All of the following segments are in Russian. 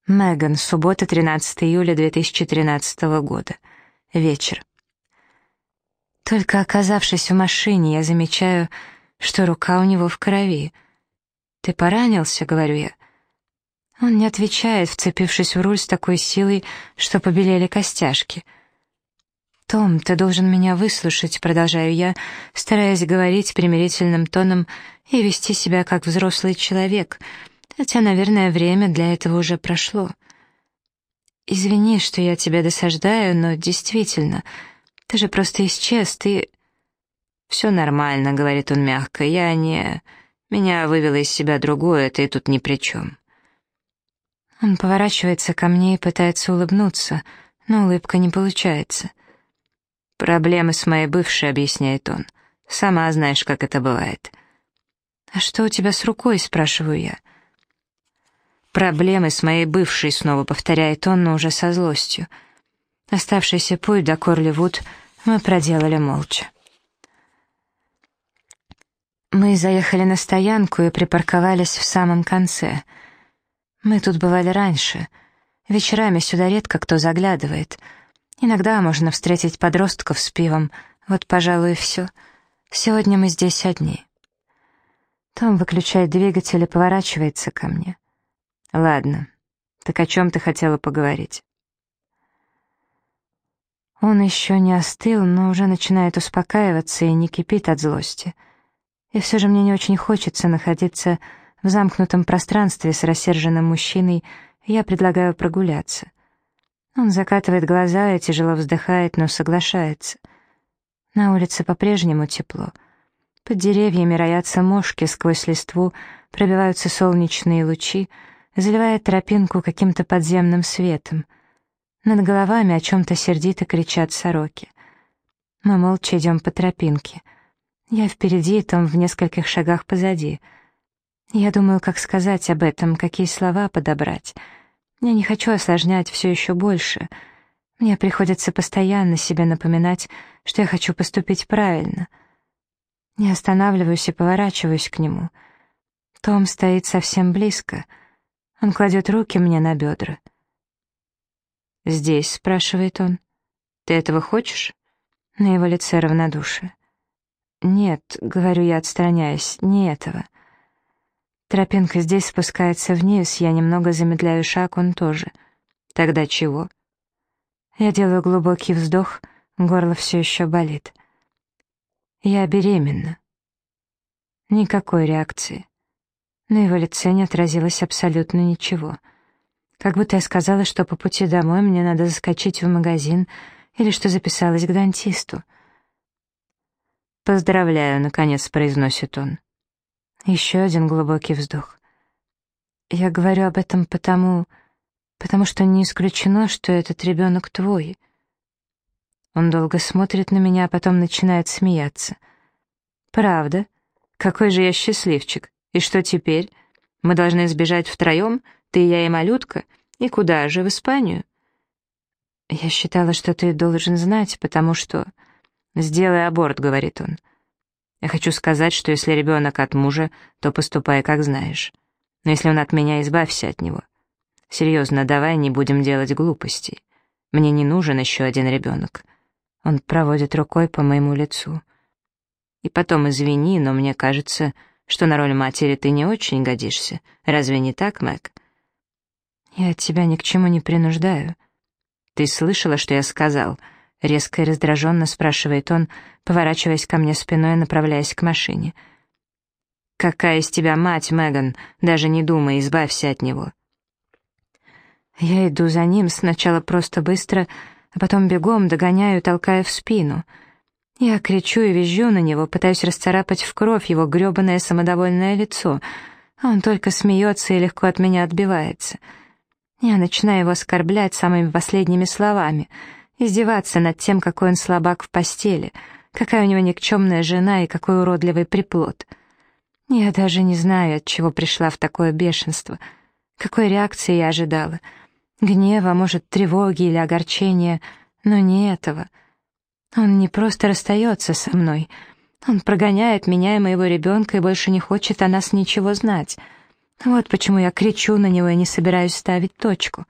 Меган, суббота, 13 июля 2013 года. Вечер. Только оказавшись в машине, я замечаю, что рука у него в крови. «Ты поранился?» — говорю я. Он не отвечает, вцепившись в руль с такой силой, что побелели костяшки. «Том, ты должен меня выслушать», — продолжаю я, стараясь говорить примирительным тоном и вести себя как взрослый человек, хотя, наверное, время для этого уже прошло. «Извини, что я тебя досаждаю, но действительно, ты же просто исчез, ты...» «Все нормально», — говорит он мягко, — «я не... Меня вывело из себя другое, ты тут ни при чем». Он поворачивается ко мне и пытается улыбнуться, но улыбка не получается. «Проблемы с моей бывшей», — объясняет он. «Сама знаешь, как это бывает». «А что у тебя с рукой?» — спрашиваю я. «Проблемы с моей бывшей», — снова повторяет он, но уже со злостью. Оставшийся путь до Корли-Вуд мы проделали молча. Мы заехали на стоянку и припарковались в самом конце. Мы тут бывали раньше. Вечерами сюда редко кто заглядывает. Иногда можно встретить подростков с пивом. Вот, пожалуй, и все. Сегодня мы здесь одни. Том выключает двигатель и поворачивается ко мне. «Ладно, так о чем ты хотела поговорить?» Он еще не остыл, но уже начинает успокаиваться и не кипит от злости. И все же мне не очень хочется находиться в замкнутом пространстве с рассерженным мужчиной, и я предлагаю прогуляться. Он закатывает глаза и тяжело вздыхает, но соглашается. На улице по-прежнему тепло. Под деревьями роятся мошки, сквозь листву пробиваются солнечные лучи, заливая тропинку каким-то подземным светом. Над головами о чем-то сердито кричат сороки. Мы молча идем по тропинке. Я впереди, Том в нескольких шагах позади. Я думаю, как сказать об этом, какие слова подобрать. Я не хочу осложнять все еще больше. Мне приходится постоянно себе напоминать, что я хочу поступить правильно. Я останавливаюсь и поворачиваюсь к нему. Том стоит совсем близко. Он кладет руки мне на бедра. «Здесь?» — спрашивает он. «Ты этого хочешь?» На его лице равнодушие. «Нет», — говорю я, отстраняясь, — «не этого». Тропинка здесь спускается вниз, я немного замедляю шаг, он тоже. «Тогда чего?» Я делаю глубокий вздох, горло все еще болит. «Я беременна». Никакой реакции. На его лице не отразилось абсолютно ничего. Как будто я сказала, что по пути домой мне надо заскочить в магазин или что записалась к дантисту. «Поздравляю», — наконец произносит он. Еще один глубокий вздох. «Я говорю об этом потому что не исключено, что этот ребенок твой». Он долго смотрит на меня, а потом начинает смеяться. «Правда? Какой же я счастливчик. И что теперь? Мы должны сбежать втроем, ты, я и малютка? И куда же, в Испанию?» «Я считала, что ты должен знать, потому что...» «Сделай аборт», — говорит он. «Я хочу сказать, что если ребенок от мужа, то поступай, как знаешь. Но если он от меня, избавься от него. Серьезно, давай не будем делать глупостей. Мне не нужен еще один ребенок». Он проводит рукой по моему лицу. «И потом извини, но мне кажется, что на роль матери ты не очень годишься. Разве не так, Мэг?» «Я тебя ни к чему не принуждаю». «Ты слышала, что я сказал?» Резко и раздраженно спрашивает он, поворачиваясь ко мне спиной и направляясь к машине. «Какая из тебя мать, Меган? Даже не думай, избавься от него». Я иду за ним, сначала просто быстро, а потом бегом догоняю, толкая в спину. Я кричу и визжу на него, пытаюсь расцарапать в кровь его грёбаное самодовольное лицо, а он только смеется и легко от меня отбивается. Я начинаю его оскорблять самыми последними словами, издеваться над тем, какой он слабак в постели, какая у него никчемная жена и какой уродливый приплод. Я даже не знаю, от чего пришла в такое бешенство, какой реакции я ожидала. Гнева, может, тревоги или огорчения, но не этого. Он не просто расстается со мной, он прогоняет меня и моего ребенка и больше не хочет о нас ничего знать. Вот почему я кричу на него и не собираюсь ставить точку.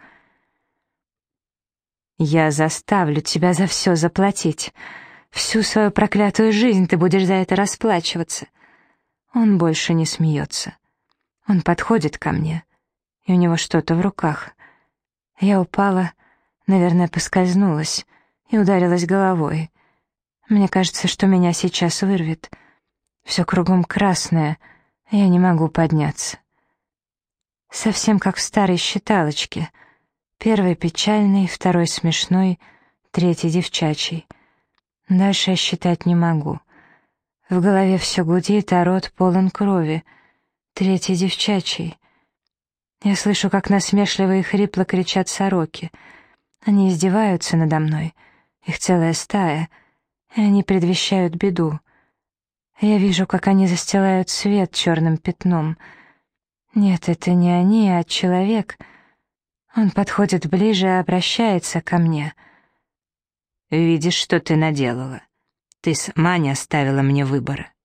«Я заставлю тебя за все заплатить. Всю свою проклятую жизнь ты будешь за это расплачиваться». Он больше не смеется. Он подходит ко мне, и у него что-то в руках. Я упала, наверное, поскользнулась и ударилась головой. Мне кажется, что меня сейчас вырвет. Все кругом красное, я не могу подняться. Совсем как в старой считалочке. Первый печальный, второй смешной, третий девчачий. Дальше я считать не могу. В голове все гудит, а рот полон крови. Третий девчачий. Я слышу, как насмешливо и хрипло кричат сороки. Они издеваются надо мной. Их целая стая, и они предвещают беду. Я вижу, как они застилают свет черным пятном. Нет, это не они, а человек. Он подходит ближе и обращается ко мне. «Видишь, что ты наделала? Ты сама не оставила мне выбора.